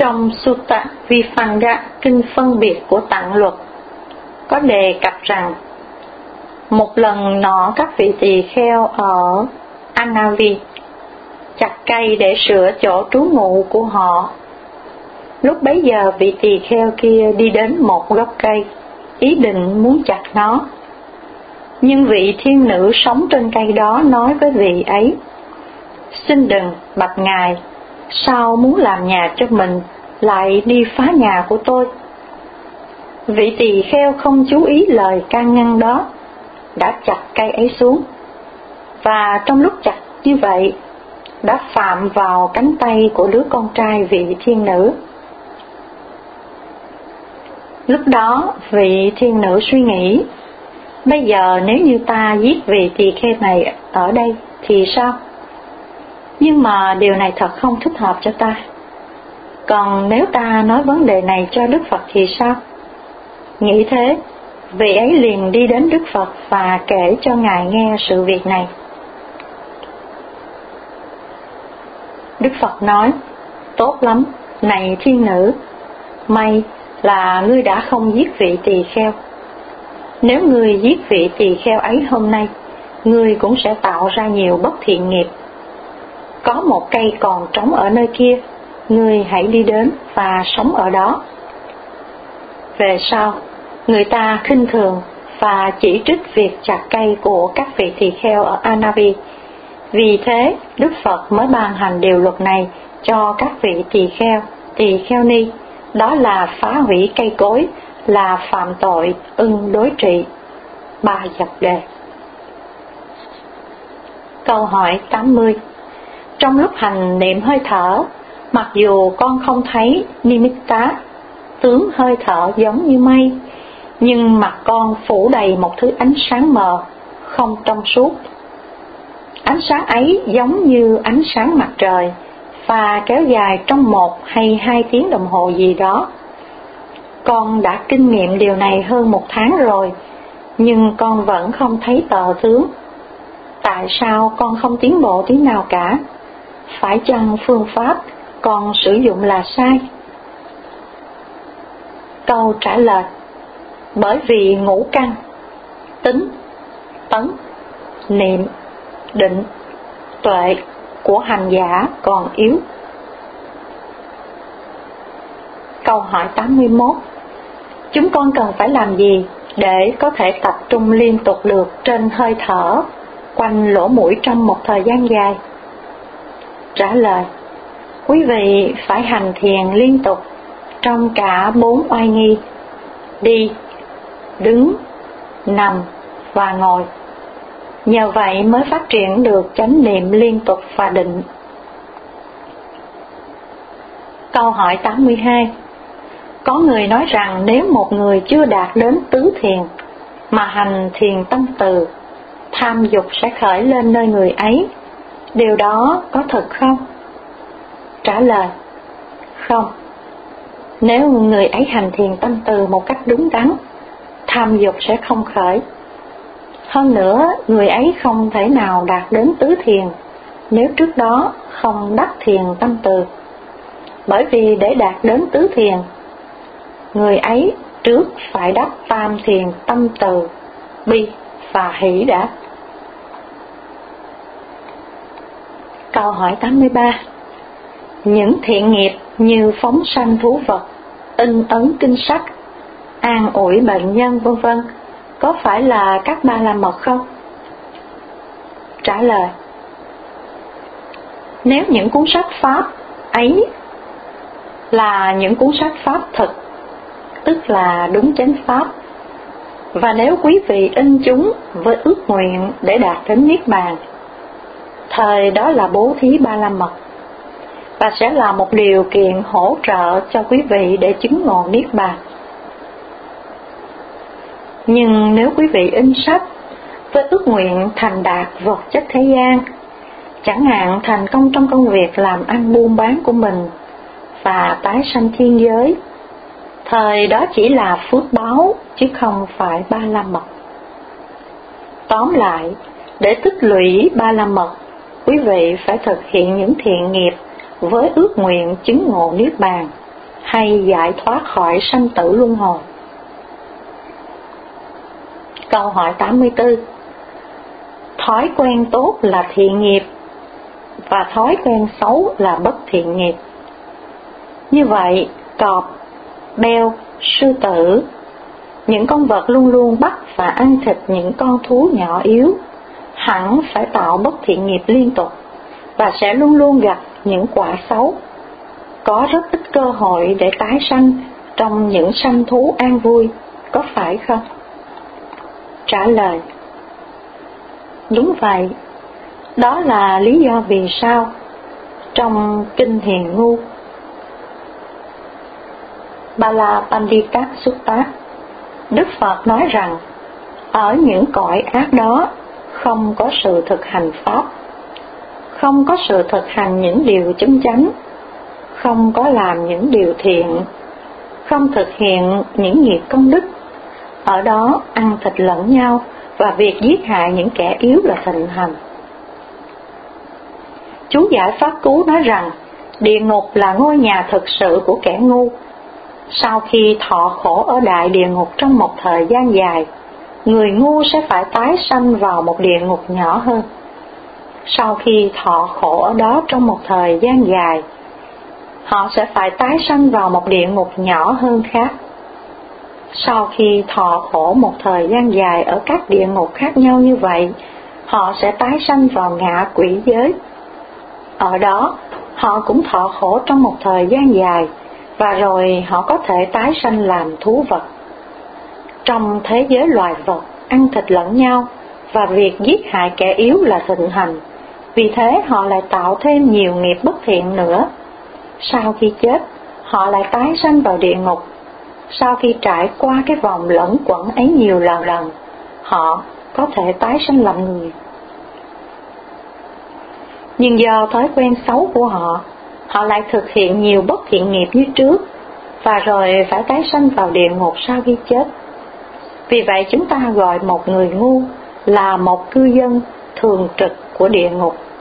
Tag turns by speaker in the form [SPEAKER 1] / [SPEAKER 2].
[SPEAKER 1] Trong Sutta Vibhanga, kinh phân biệt của Tạng Luật, có đề cập rằng một lần nọ các vị tỳ kheo ở Anavi chặt cây để sửa chỗ trú ngụ của họ. Lúc bấy giờ vị tỳ kheo kia đi đến một gốc cây, ý định muốn chặt nó. Nhưng vị thiên nữ sống trên cây đó nói với vị ấy: xin đừng, bạch ngài, sao muốn làm nhà cho mình lại đi phá nhà của tôi? Vị tỳ kheo không chú ý lời can ngăn đó, đã chặt cây ấy xuống, và trong lúc chặt như vậy đã phạm vào cánh tay của đứa con trai vị thiên nữ. Lúc đó vị thiên nữ suy nghĩ: bây giờ nếu như ta giết vị tỳ kheo này ở đây thì sao? Nhưng mà điều này thật không thích hợp cho ta. Còn nếu ta nói vấn đề này cho Đức Phật thì sao? Nghĩ thế, vị ấy liền đi đến Đức Phật và kể cho Ngài nghe sự việc này. Đức Phật nói: tốt lắm, này thiên nữ, may là ngươi đã không giết vị tỳ kheo. Nếu ngươi giết vị tỳ kheo ấy hôm nay, ngươi cũng sẽ tạo ra nhiều bất thiện nghiệp. Có một cây còn trống ở nơi kia, ngươi hãy đi đến và sống ở đó. Về sau, người ta khinh thường và chỉ trích việc chặt cây của các vị tỳ kheo ở Anavi. Vì thế, Đức Phật mới ban hành điều luật này cho các vị tỳ kheo ni, đó là phá hủy cây cối, là phạm tội, đối trị. Ba dập đề. Câu hỏi 80. Trong lúc hành niệm hơi thở, mặc dù con không thấy nimitta, tướng hơi thở giống như mây, nhưng mặt con phủ đầy một thứ ánh sáng mờ, không trong suốt. Ánh sáng ấy giống như ánh sáng mặt trời và kéo dài trong 1 hay 2 tiếng đồng hồ gì đó. Con đã kinh nghiệm điều này hơn 1 tháng rồi, nhưng con vẫn không thấy tờ tướng. Tại sao con không tiến bộ tí nào cả? Phải chăng phương pháp con sử dụng là sai? Câu trả lời: bởi vì ngũ căn, tính, tấn, niệm, định, tuệ của hành giả còn yếu. Câu hỏi 81. Chúng con cần phải làm gì để có thể tập trung liên tục được trên hơi thở quanh lỗ mũi trong một thời gian dài? Trả lời: quý vị phải hành thiền liên tục trong cả 4 oai nghi: đi, đứng, nằm và ngồi. Nhờ vậy mới phát triển được chánh niệm liên tục và định. Câu hỏi 82. Có người nói rằng nếu một người chưa đạt đến tứ thiền mà hành thiền tâm từ, tham dục sẽ khởi lên nơi người ấy. Điều đó có thật không? Trả lời: không. Nếu người ấy hành thiền tâm từ một cách đúng đắn, tham dục sẽ không khởi. Hơn nữa, người ấy không thể nào đạt đến tứ thiền nếu trước đó không đắc thiền tâm từ. Bởi vì để đạt đến tứ thiền, người ấy trước phải đắc tam thiền tâm từ, bi và hỷ đã. Câu hỏi 83. Những thiện nghiệp như phóng sanh thú vật, in ấn kinh sách, an ủi bệnh nhân v.v. có phải là các ba la mật không? Trả lời: nếu những cuốn sách pháp ấy là những cuốn sách pháp thực, tức là đúng chánh pháp, và nếu quý vị in chúng với ước nguyện để đạt đến niết bàn, thời đó là bố thí ba la mật, và sẽ là một điều kiện hỗ trợ cho quý vị để chứng ngộ niết bàn. Nhưng nếu quý vị in sách với ước nguyện thành đạt vật chất thế gian, chẳng hạn thành công trong công việc làm ăn buôn bán của mình và tái sanh thiên giới, thời đó chỉ là phước báo chứ không phải ba la mật. Tóm lại, để tích lũy ba la mật, quý vị phải thực hiện những thiện nghiệp với ước nguyện chứng ngộ niết bàn, hay giải thoát khỏi sanh tử luân hồi? Câu hỏi 84. Thói quen tốt là thiện nghiệp và thói quen xấu là bất thiện nghiệp. Như vậy, cọp, beo, sư tử, những con vật luôn luôn bắt và ăn thịt những con thú nhỏ yếu, hẳn phải tạo bất thiện nghiệp liên tục và sẽ luôn luôn gặp những quả xấu. Có rất ít cơ hội để tái sanh trong những sanh thú an vui, có phải không? Trả lời: đúng vậy. Đó là lý do vì sao trong Kinh Hiền Ngu Bala Pandita Sutta, Đức Phật nói rằng ở những cõi ác đó không có sự thực hành Pháp, không có sự thực hành những điều chân chánh, không có làm những điều thiện, không thực hiện những nghiệp công đức. Ở đó ăn thịt lẫn nhau và việc giết hại những kẻ yếu là thịnh hành. Chú giải Pháp Cú nói rằng địa ngục là ngôi nhà thực sự của kẻ ngu. Sau khi thọ khổ ở đại địa ngục trong một thời gian dài, người ngu sẽ phải tái sanh vào một địa ngục nhỏ hơn. Sau khi thọ khổ ở đó trong một thời gian dài, họ sẽ phải tái sanh vào một địa ngục nhỏ hơn khác. Sau khi thọ khổ một thời gian dài ở các địa ngục khác nhau như vậy, họ sẽ tái sanh vào ngạ quỷ giới. Ở đó, họ cũng thọ khổ trong một thời gian dài, và rồi họ có thể tái sanh làm thú vật. Trong thế giới loài vật, ăn thịt lẫn nhau và việc giết hại kẻ yếu là thịnh hành, vì thế họ lại tạo thêm nhiều nghiệp bất thiện nữa. Sau khi chết, họ lại tái sanh vào địa ngục. Sau khi trải qua cái vòng lẫn quẩn ấy nhiều lần, họ có thể tái sanh làm người. Nhưng do thói quen xấu của họ, họ lại thực hiện nhiều bất thiện nghiệp như trước, và rồi phải tái sanh vào địa ngục sau khi chết. Vì vậy chúng ta gọi một người ngu là một cư dân thường trực của địa ngục.